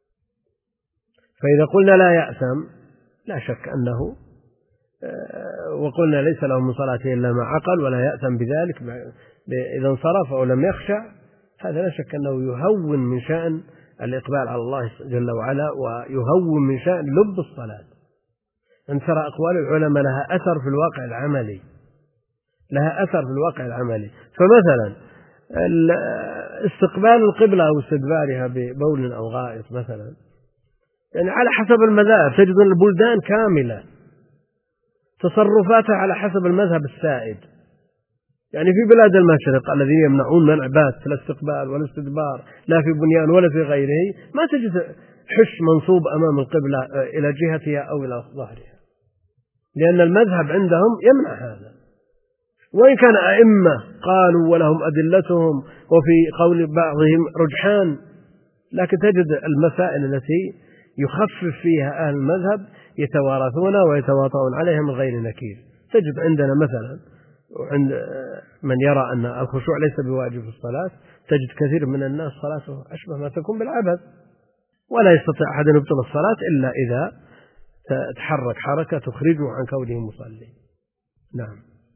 فإذا قلنا لا يأثم لا شك أنه وقلنا ليس له من صلاته إلا ما عقل ولا يأثم بذلك إذا انصرف أو لم يخشع، هذا لا شك أنه يهون من شأن الإقبال على الله جل وعلا ويهون من شأن لب الصلاة. أن ترى أقوال العلماء لها أثر في الواقع العملي، لها أثر في الواقع العملي. فمثلا استقبال القبلة أو استدبارها ببول أو غائط مثلا، يعني على حسب المذاهب تجد البلدان كاملة تصرفاتها على حسب المذهب السائد. يعني في بلاد المشرق الذين يمنعون منع بات في الاستقبال والاستدبار لا في بنيان ولا في غيره، ما تجد حش منصوب أمام القبلة إلى جهتها أو إلى ظهرها، لأن المذهب عندهم يمنع هذا. وإن كان أئمة قالوا ولهم أدلتهم وفي قول بعضهم رجحان، لكن تجد المسائل التي يخفف فيها أهل المذهب يتوارثون ويتواطؤون عليها من غير نكير. تجد عندنا مثلا عند من يرى أن الخشوع ليس بواجب في الصلاة، تجد كثير من الناس صلاته أشبه ما تكون بالعبث، ولا يستطيع أحد أن يبطل الصلاة إلا إذا تحرك حركة تخرجه عن كونه مصلي. نعم.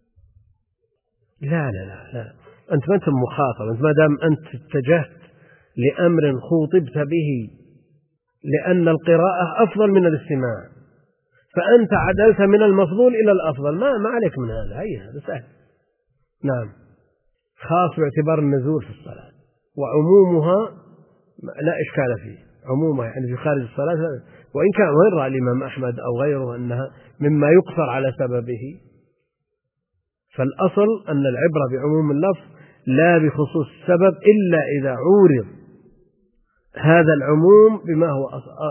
لا لا لا لا أنت ما أنت مخاطب، أنت ما دام أنت اتجهت لأمر خوطبت به لأن القراءة أفضل من الاستماع، فأنت عدلت من المفضول إلى الأفضل، ما ما عليك من هذا، هي هذا سهل. نعم. خاص باعتبار النزول في الصلاة، وعمومها لا إشكال فيه، عمومها يعني في خارج الصلاة، وإن كان وين رأى الإمام أحمد أو غيره أنها مما يقصر على سببه، فالأصل أن العبرة بعموم اللفظ لا بخصوص السبب إلا إذا عورض هذا العموم بما هو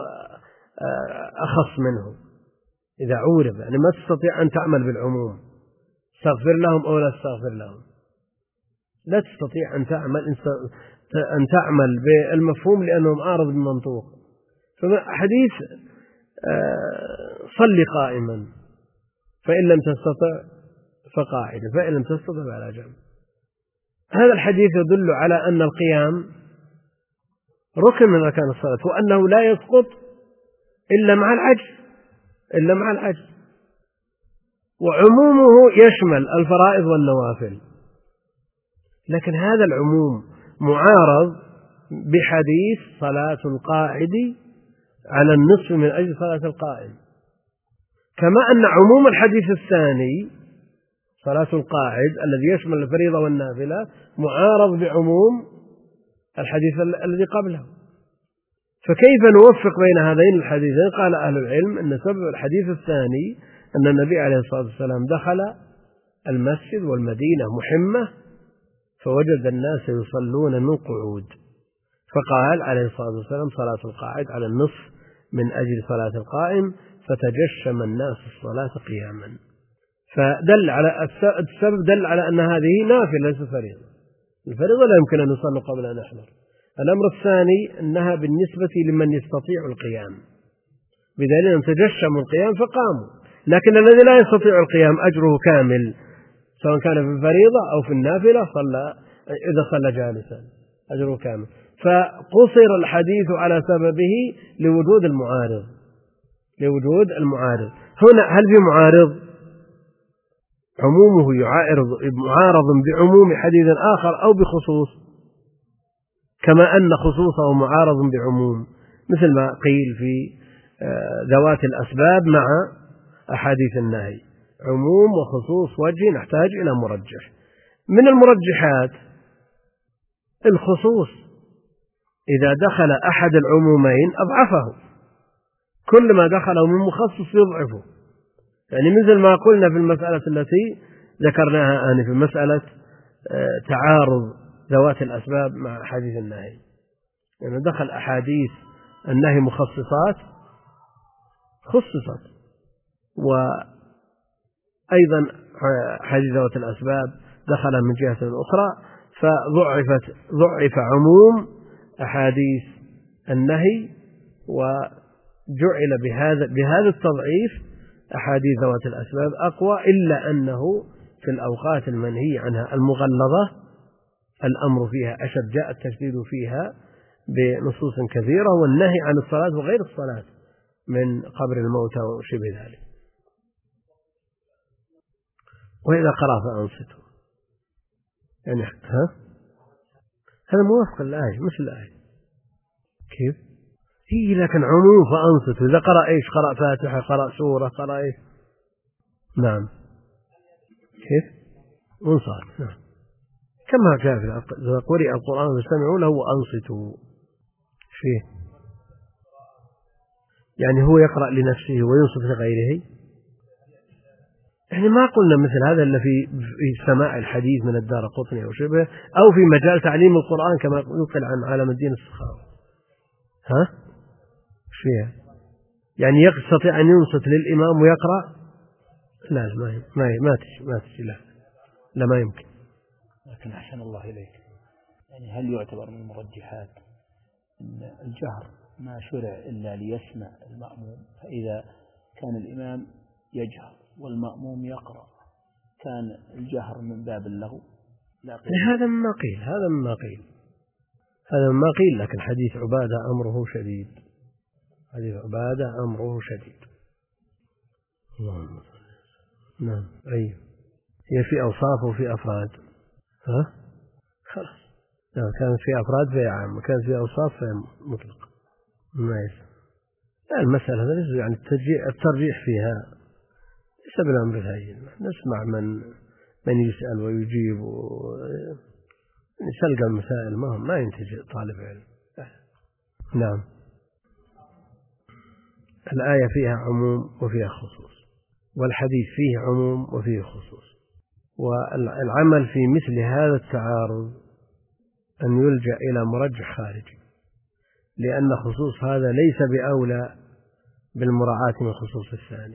أخص منه. إذا عورض يعني ما تستطيع أن تعمل بالعموم، استغفر لهم أو لا تستغفر لهم، لا تستطيع أن تعمل أن تعمل بالمفهوم لأنه معارض بالمنطوق. فحديث صل قائما فإن لم تستطع فقاعدا فإن لم تستطع فعلى جنب، هذا الحديث يدل على أن القيام ركن من أركان الصلاة، وأنه لا يسقط إلا مع العجز إلا مع العجز وعمومه يشمل الفرائض والنوافل. لكن هذا العموم معارض بحديث صلاة القاعد على النصف من أجل صلاة القائم، كما أن عموم الحديث الثاني صلاة القاعد الذي يشمل الفريضة والنافلة معارض بعموم الحديث الذي قبله. فكيف نوفق بين هذين الحديثين؟ قال أهل العلم أن سبب الحديث الثاني أن النبي عليه الصلاة والسلام دخل المسجد والمدينة محمة فوجد الناس يصلون من قعود، فقال عليه الصلاة والسلام صلاة القاعد على النصف من أجل صلاة القائم، فتجشم الناس الصلاة قياما. فدل على السبب دل على أن هذه نافلة ليست فريضة، الفريضة لا يمكن أن نصلي قبل أن نحضر. الأمر الثاني أنها بالنسبة لمن يستطيع القيام، بدليل أن تجشموا القيام فقاموا، لكن الذي لا يستطيع القيام أجره كامل سواء كان في الفريضة أو في النافلة، صلى إذا صلى جالسا أجره كامل. فقصر الحديث على سببه لوجود المعارض لوجود المعارض هنا. هل في معارض؟ عمومه يعارض معارض بعموم حديث آخر أو بخصوص، كما أن خصوصه معارض بعموم، مثل ما قيل في ذوات الأسباب مع أحاديث النهي، عموم وخصوص وجه نحتاج إلى مرجح. من المرجحات الخصوص، إذا دخل أحد العمومين أضعفه، كل ما دخله من مخصص يضعفه، يعني مثل ما قلنا في المسألة التي ذكرناها آنفا في مسألة تعارض ذوات الأسباب مع أحاديث النهي، يعني دخل أحاديث النهي مخصصات خصصت، وأيضا حديث ذوات الأسباب دخل من جهة أخرى، فضعفت ضعف عموم أحاديث النهي، وجعل بهذا بهذا التضعيف أحاديث ذوات الأسباب أقوى، إلا أنه في الأوقات المنهي عنها المغلظة الأمر فيها أشد، جاء التشديد فيها بنصوص كثيرة، والنهي عن الصلاة وغير الصلاة من قبر الموتى وشبه ذلك. وإذا قرأ فأنصتوا، يعني ها هذا موافق للآية مش الآية. كيف؟ هي لكن عموم فأنصت، وإذا قرأ إيش قرأ فاتحة قرأ سورة قرأ إيش. نعم كيف انصات. نعم كما جاء في إذا قرئ القرآن فاستمعوا له وأنصتوا. فيه يعني هو يقرأ لنفسه وينصت لغيره. يعني ما قلنا مثل هذا إلا في في سماع الحديث من الدارقطني أو شبه، أو في مجال تعليم القرآن كما يقول عن عالم الدين السخاوي. ها إيش فيها؟ يعني يستطيع أن ينصت للإمام ويقرأ؟ لا لا ما ما ما تجي ما تجي لا لا ما يمكن. لكن أحسن الله إليك، يعني هل يعتبر من المرجحات أن الجهر ما شرع إلا ليسمع المأموم، فإذا كان الإمام يجهر والمأموم يقرأ كان الجهر من باب اللغو؟ هذا ما قيل هذا ما قيل هذا ما قيل لكن حديث عبادة أمره شديد. حديث عبادة أمره شديد. نعم أي هي في أوصاف وفي أفراد. ها خلاص لو كانت في أفراد فهي عامة، كانت في أوصاف فهي مطلقة. ما يسمى لا المسألة هذا ليس يعني الترجيح فيها ليس بالأمر الهين. نسمع من من يسأل ويجيب يسأل المسائل ما هم ما ينتج طالب علم. نعم الآية فيها عموم وفيها خصوص، والحديث فيه عموم وفيه خصوص، والعمل في مثل هذا التعارض أن يلجأ إلى مرجح خارجي، لأن خصوص هذا ليس بأولى بالمراعاة من خصوص الثاني.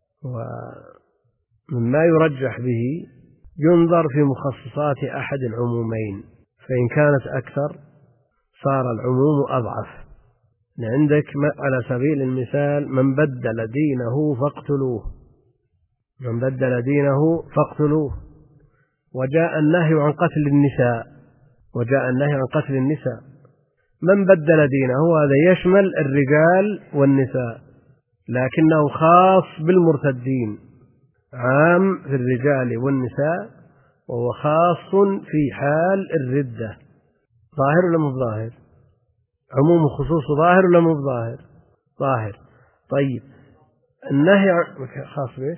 ومما يرجح به ينظر في مخصصات أحد العمومين، فإن كانت أكثر صار العموم أضعف. عندك على سبيل المثال من بدل دينه فاقتلوه، من بدل دينه فاقتلوه، وجاء النهي عن قتل النساء وجاء النهي عن قتل النساء. من بدل دينه هذا يشمل الرجال والنساء، لكنه خاص بالمرتدين، عام في الرجال والنساء، وهو خاص في حال الردة. ظاهر ولا مو ظاهر؟ عموم خصوص ظاهر ولا مو ظاهر؟ ظاهر. طيب النهي خاص بإيش؟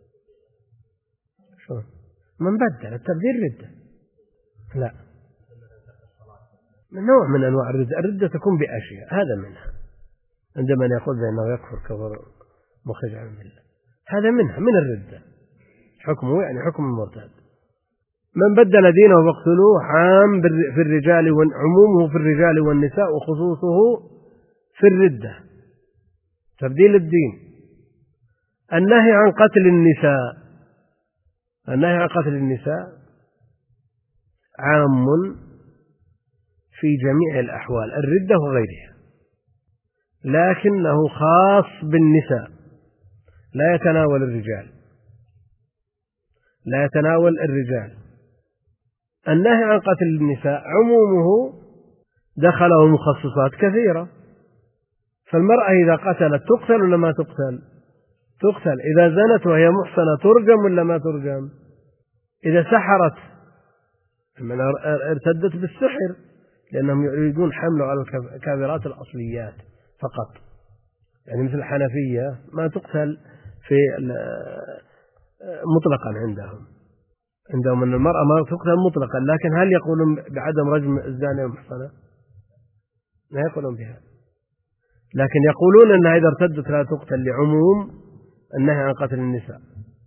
شو من بدل التبديل ردة؟ لا، من نوع من أنواع الردة. الردة تكون بأشياء، هذا منها عندما يقول بأنه يكفر كفر مخرج عن الملة، هذا منها من الردة، حكمه يعني حكم المرتد. من بدل دينه فاقتلوه عام في الرجال، عمومه في الرجال والنساء وخصوصه في الردة، تبديل الدين. النهي عن قتل النساء، النهي عن قتل النساء عام في جميع الأحوال الردة وغيرها، لكنه خاص بالنساء، لا يتناول الرجال لا يتناول الرجال. النهي عن قتل النساء عمومه دخله مخصصات كثيرة، فالمرأة إذا قتلت تقتل ولا ما تقتل؟ تقتل. إذا زنت وهي محصنة ترجم ولا ما ترجم؟ إذا سحرت من ارتدت بالسحر، لأنهم يريدون حمله على الكافرات الأصليات فقط، يعني مثل الحنفية ما تقتل في مطلقا عندهم عندهم أن المرأة ما تقتل مطلقا، لكن هل يقولون بعدم رجم الزانية المحصنة؟ لا يقولون بها، لكن يقولون أنها إذا ارتدت لا تقتل لعموم النهي عن قتل النساء.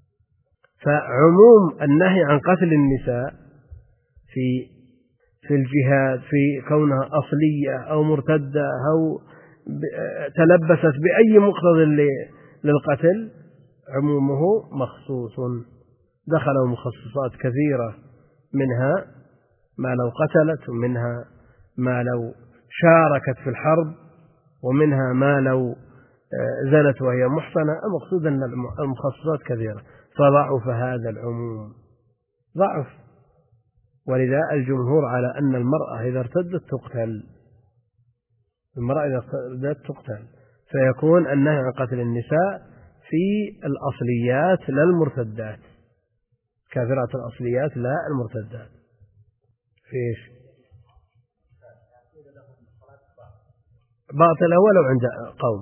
فعموم النهي عن قتل النساء في في الجهاد، في كونها أصلية أو مرتدة أو تلبست بأي مقتضى للقتل، عمومه مخصوص، دخلوا مخصصات كثيرة، منها ما لو قتلت، ومنها ما لو شاركت في الحرب، ومنها ما لو زنت وهي محصنة. المقصود أن المخصصات كثيرة، فضعف هذا العموم ضعف. ولذا الجمهور على أن المرأة إذا ارتدت تقتل، المرأة إذا ارتدت تقتل، فيكون النهي عن قتل النساء في الأصليات لا المرتدات، كافرات الأصليات لا المرتدات. في إيش؟ باطلة ولو عند قوم.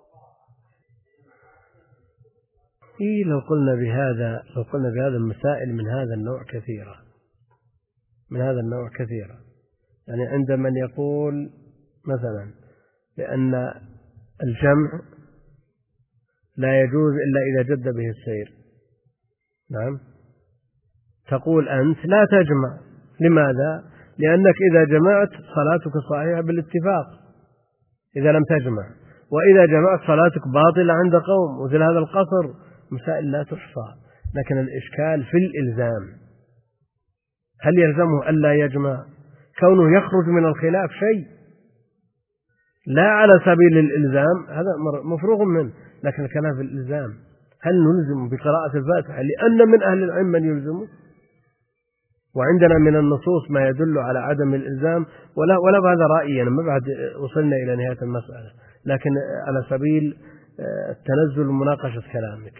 إيه لو قلنا بهذا لو قلنا بهذا المسائل من هذا النوع كثيرة من هذا النوع كثيرة يعني عند من يقول مثلا بأن الجمع لا يجوز إلا إذا جد به السير. نعم. تقول أنت لا تجمع. لماذا؟ لأنك إذا جمعت صلاتك صحيحة بالاتفاق إذا لم تجمع، وإذا جمعت صلاتك باطلة عند قوم. ومثل هذا القصر مسائل لا تحصى. لكن الإشكال في الإلزام، هل يلزمه ألا يجمع؟ كونه يخرج من الخلاف شيء لا على سبيل الإلزام، هذا مفروغ منه. لكن الكلام في الإلزام، هل نلزم بقراءة الفاتحة لأن من أهل العلم من يلزمه، وعندنا من النصوص ما يدل على عدم الإلزام، ولا ولا هذا رأيي أنا، ما بعد وصلنا إلى نهاية المسألة، لكن على سبيل التنزل ومناقشة كلامك.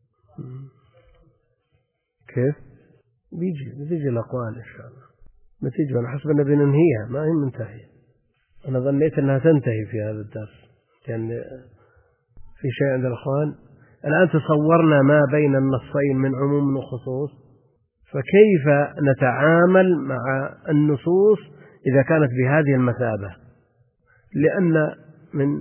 كيف؟ بيجي بيجي الأقوال إن شاء الله بتيجي، أنا حسب أننا بننهيها ما هي منتهية. أنا ظنيت أنها تنتهي في هذا الدرس، لأن في شيء عند الأخوان. الآن تصورنا ما بين النصين من عموم وخصوص، فكيف نتعامل مع النصوص إذا كانت بهذه المثابة؟ لأن من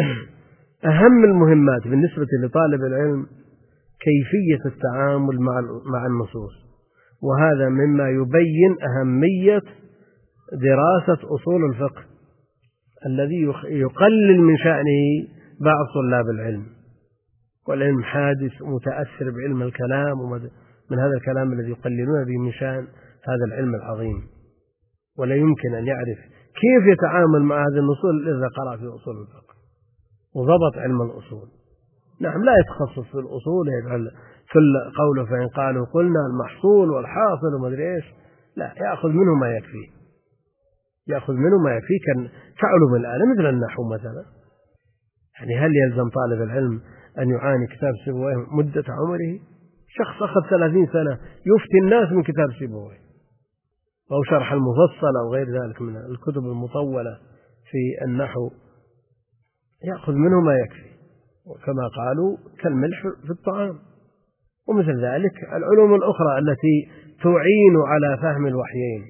أهم المهمات بالنسبة لطالب العلم كيفية التعامل مع النصوص، وهذا مما يبين أهمية دراسة أصول الفقه الذي يقلل من شأنه بعض طلاب العلم، والعلم حادث متأثر بعلم الكلام، ومن هذا الكلام الذي يقللون به من شأن هذا العلم العظيم. ولا يمكن أن يعرف كيف يتعامل مع هذه النصوص إذا قرأ في أصول الفقه وضبط علم الأصول. نعم، لا يتخصص في الأصول يجعل في قوله فإن قالوا قلنا المحصول والحاصل وما أدري إيش، لا، يأخذ منه ما يكفيه يأخذ منه ما يكفيه كعلوم الآلة مثل النحو مثلا. يعني هل يلزم طالب العلم أن يعاني كتاب سيبويه مدة عمره؟ شخص أخذ ثلاثين سنة يفتي الناس من كتاب سيبويه أو شرح المفصل أو غير ذلك من الكتب المطولة في النحو، يأخذ منه ما يكفي، وكما قالوا كالملح في الطعام. ومثل ذلك العلوم الأخرى التي تعين على فهم الوحيين،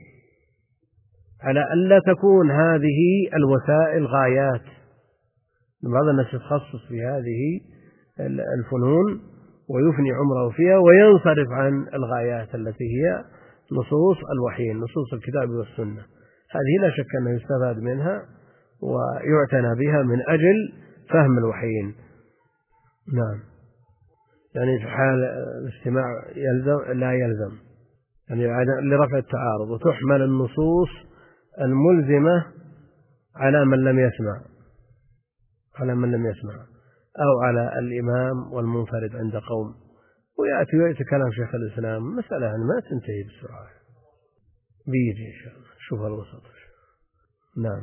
على ألا تكون هذه الوسائل غايات. بعض الناس يتخصص في هذه الفنون ويفني عمره فيها وينصرف عن الغايات التي هي نصوص الوحيين، نصوص الكتاب والسنة. هذه لا شك أنه يستفاد منها ويعتنى بها من أجل فهم الوحيين. نعم. يعني في حال الاستماع يلزم لا يلزم، يعني لرفع التعارض، وتحمل النصوص الملزمة على من لم يسمع على من لم يسمع أو على الإمام والمنفرد عند قوم. ويأتي ويأتي كلام شيخ الإسلام، مسألة ما تنتهي بسرعة، بيجي إن شاء الله. شوف الوسط. نعم.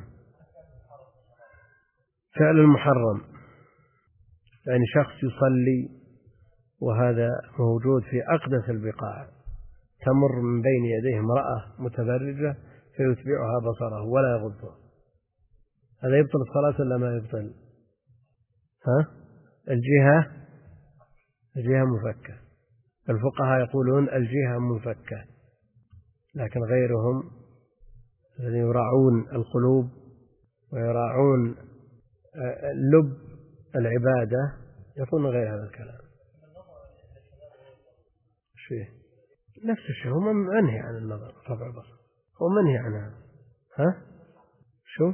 فعل المحرم يعني شخص يصلي وهذا موجود في أقدس البقاع، تمر من بين يديه امرأة متبرجة فيتبعها بصره ولا يغضه، هذا يبطل الصلاة ولا ما يبطل؟ ها؟ الجهة الجهة مفكة. الفقهاء يقولون الجهة مفكة، لكن غيرهم الذين يراعون القلوب ويراعون لب العبادة يقولون غير هذا الكلام. شيء نفس الشيء، هو منهي عن النظر رفع البصر، هو منهي عن هذا. ها؟ شو؟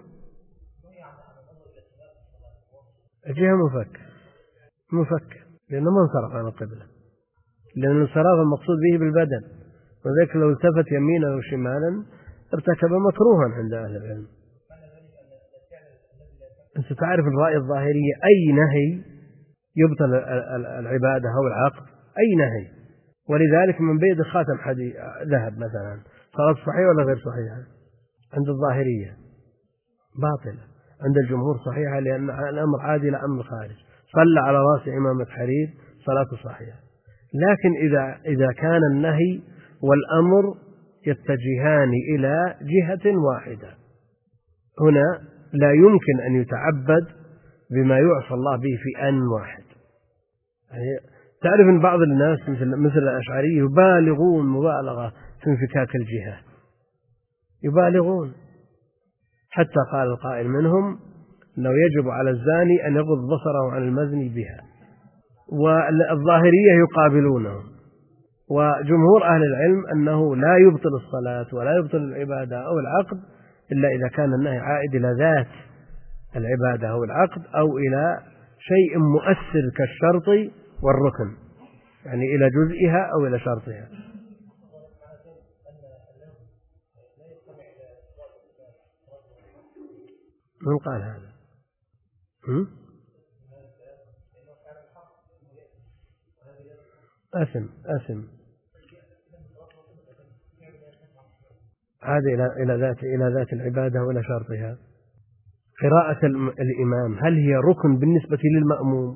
الجهة مفك مفك لأنه ما انصرف عن القبلة، لأن الانصراف المقصود به بالبدن، وذلك لو التفت يمينا أو شمالا ارتكب مكروها عند أهل العلم. أنت تعرف الرأي الظاهرية أي نهي يبطل العبادة أو العقد، أي نهي. ولذلك من بيد خاتم حديد ذهب مثلا صلاة صحيحة ولا غير صحيحة؟ عند الظاهرية باطلة، عند الجمهور صحيحة، لأن الأمر عادي لا أمر خارج. صلى على رأس إمامة حرير صلاة صحيحة. لكن إذا إذا كان النهي والأمر يتجهان إلى جهة واحدة، هنا لا يمكن أن يتعبد بما يعصى الله به في آن واحد. يعني تعرف أن بعض الناس مثل, مثل الأشعري يبالغون مبالغة في انفكاك الجهة، يبالغون حتى قال القائل منهم لو يجب على الزاني أن يغض بصره عن المزني بها. والظاهرية يقابلونه، وجمهور أهل العلم أنه لا يبطل الصلاة ولا يبطل العبادة أو العقد إلا إذا كان النهي عائد إلى ذات العبادة أو العقد أو إلى شيء مؤثر كالشرط والركن، يعني إلى جزئها أو إلى شرطها. من قال هذا؟ هم؟ أثم أثم عاد إلى إلى ذات إلى ذات العبادة وإلى شرطها. قراءة الإمام هل هي ركن بالنسبة للمأموم؟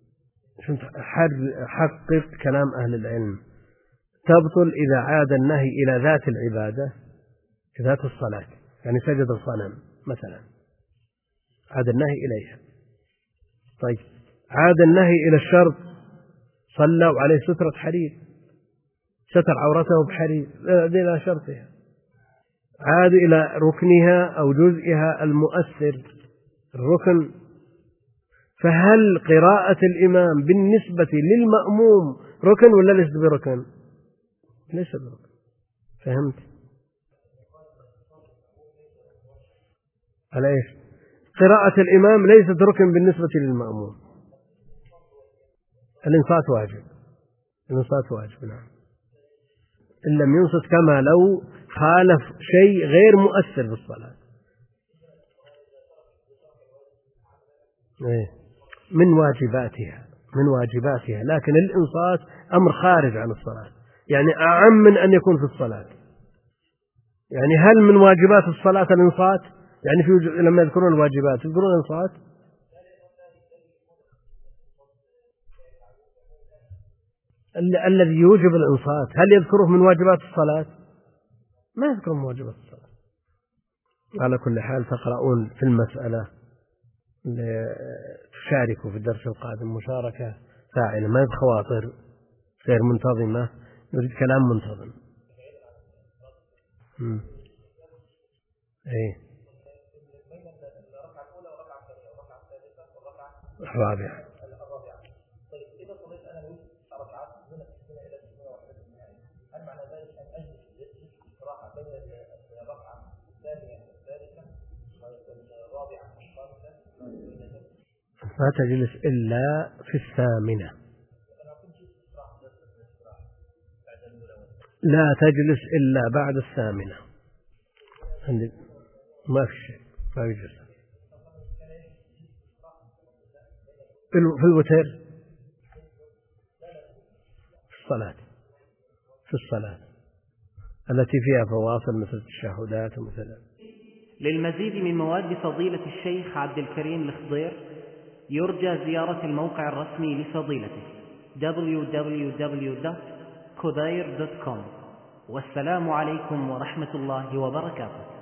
حقق كلام أهل العلم، تبطل إذا عاد النهي إلى ذات العبادة ذات الصلاة، يعني سجد الصنم مثلا عاد النهي إليها. طيب عاد النهي إلى الشرط، صلوا عليه سترة حرير، ستر عورته بحرير إلى شرطها، عاد إلى ركنها أو جزئها المؤثر الركن. فهل قراءة الإمام بالنسبة للمأموم ركن ولا ليس بركن؟ ليس بركن. فهمت على إيش؟ قراءة الإمام ليست ركن بالنسبة للمأموم. الإنصات واجب، الإنصات واجب نعم، إن لم ينصت كما لو خالف شيء غير مؤثر بالصلاة. من واجباتها من واجباتها لكن الإنصات أمر خارج عن الصلاة، يعني أعم من أن يكون في الصلاة. يعني هل من واجبات الصلاة الإنصات؟ يعني في لما يذكرون الواجبات يذكرون الإنصات؟ الذي يوجب الإنصات هل يذكره من واجبات الصلاة؟ ما يذكره من واجبات الصلاة. على كل حال تقرؤون في المسألة، تشاركوا في الدرس القادم مشاركة فاعلة، ما بخواطر غير منتظمة، نريد كلام منتظم. امم ايه الرابعة. ما تجلس إلا في الثامنة، لا تجلس إلا بعد الثامنة، ما في شيء ما يجلس. في الوتر في الصلاة في الصلاة التي فيها فواصل مثل التشهدات ومثل. للمزيد من مواد فضيلة الشيخ عبد الكريم الخضير يرجى زيارة الموقع الرسمي لفضيلته دبليو دبليو دبليو دوت كودير دوت كوم. والسلام عليكم ورحمة الله وبركاته.